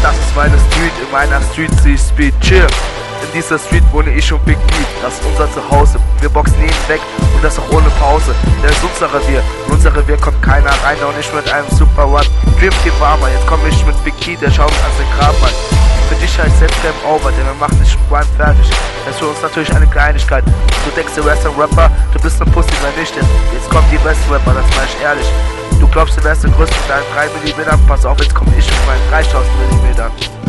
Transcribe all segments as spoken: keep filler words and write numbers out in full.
Das ist meine Street, in meiner Street sehe ich Speed, chill. In dieser Street wohne ich und Big D, das ist unser Zuhause. Wir boxen jeden weg und das auch ohne Pause. Der ist unser Revier, in unser Revier kommt keiner rein, auch nicht mit einem Super One. Dream Team Warmer, jetzt komm ich mit Big D, der schaut uns an den Grab an. Für dich heißt selbst Game Over, denn wir machen dich im Grind fertig. Das ist für uns natürlich eine Kleinigkeit. Du denkst, du wärst ein Rapper, du bist ein Pussy, wenn nicht. Jetzt kommt die beste Rapper, das meine ich ehrlich. Du glaubst, du wärst der Größte mit deinen drei Millimeter, pass auf, jetzt komm ich mit meinen dreitausend Millimeter.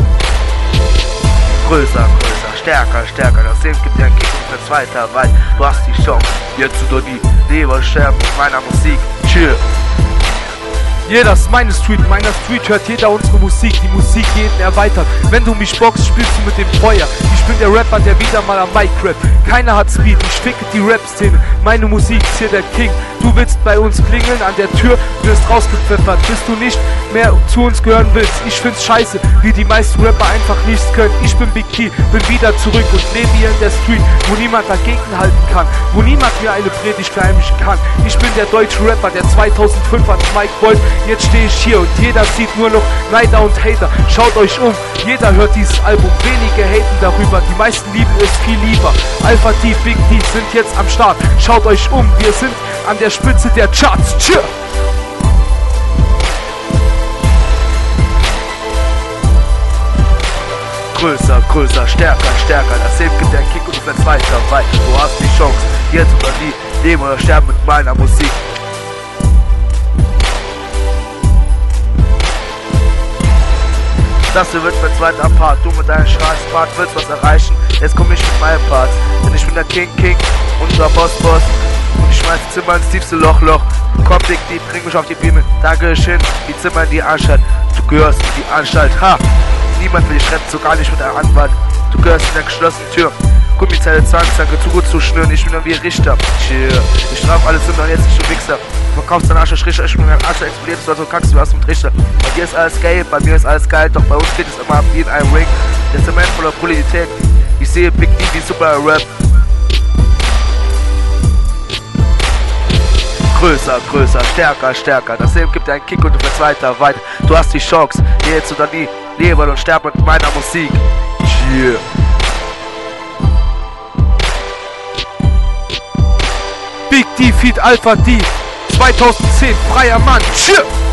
Größer, größer, stärker, stärker, das Leben gibt dir einen Kick und ein zweiter weit. Du hast die Chance, jetzt oder nie, lebe oder sterben mit meiner Musik, chill. Jeder ist meine Street, in meiner Street hört jeder unsere Musik, die Musik jeden erweitert. Wenn du mich boxst, spielst du mit dem Feuer. Ich bin der Rapper, der wieder mal am Mic rappt. Keiner hat Speed, ich ficke die Rap-Szene. Meine Musik ist hier der King. Du willst bei uns klingeln an der Tür, wirst rausgepfeffert, bis du nicht mehr zu uns gehören willst. Ich find's scheiße, wie die meisten Rapper einfach nichts können. Ich bin Big Key, bin wieder zurück und lebe hier in der Street, wo niemand dagegen halten kann, wo niemand mir eine Predigt verheimlichen kann. Ich bin der deutsche Rapper, der zweitausendfünf ans Mic wollte. Jetzt stehe ich hier und jeder sieht nur noch Neider und Hater. Schaut euch um, jeder hört dieses Album, wenige haten darüber, die meisten lieben es viel lieber. Alpha D, Big D sind jetzt am Start, schaut euch um, wir sind an der Spitze der Charts. Tschö. Größer, größer, stärker, stärker, das Leben gibt dir einen Kick und du fährst weiter, weiter. Du hast die Chance, jetzt oder nie, leben oder sterben mit meiner Musik. Das hier wird mein zweiter Part, du mit deinem Scheiß-Part willst was erreichen, jetzt komm ich mit meinem Part. Denn ich bin der King King, unser Boss-Boss und ich schmeiß die Zimmer ins tiefste Loch, Loch. Komm Big D, bring mich auf die Beame, da geh ich hin, die Zimmer in die Anstalt. Du gehörst in die Anstalt, ha! Niemand will dich retten, so gar nicht mit einem Anwalt. Du gehörst in der geschlossenen Tür. Gummizelle Zwangsjacke, zu gut zu schnüren, ich bin dann wie Richter. Chill, ich straf alles Sünder und jetzt nicht, du Wichser. Du verkaufst deinen Arsch als Richter, ich bin dein Arsch, explodierst du, also kackst du, hast mit Richter. Bei dir ist alles geil, bei mir ist alles geil, doch bei uns geht es immer ab wie in einem Ring. Der Zement voller Brutalität, ich sehe Big D wie super Rap. Größer, größer, stärker, stärker, das Leben gibt dir einen Kick und du fährst weiter, weit. Du hast die Chance, jetzt oder nie, lebe und sterbe mit meiner Musik. Chill. Big D feat Alpha D, zweitausendzehn, freier Mann, tschüss!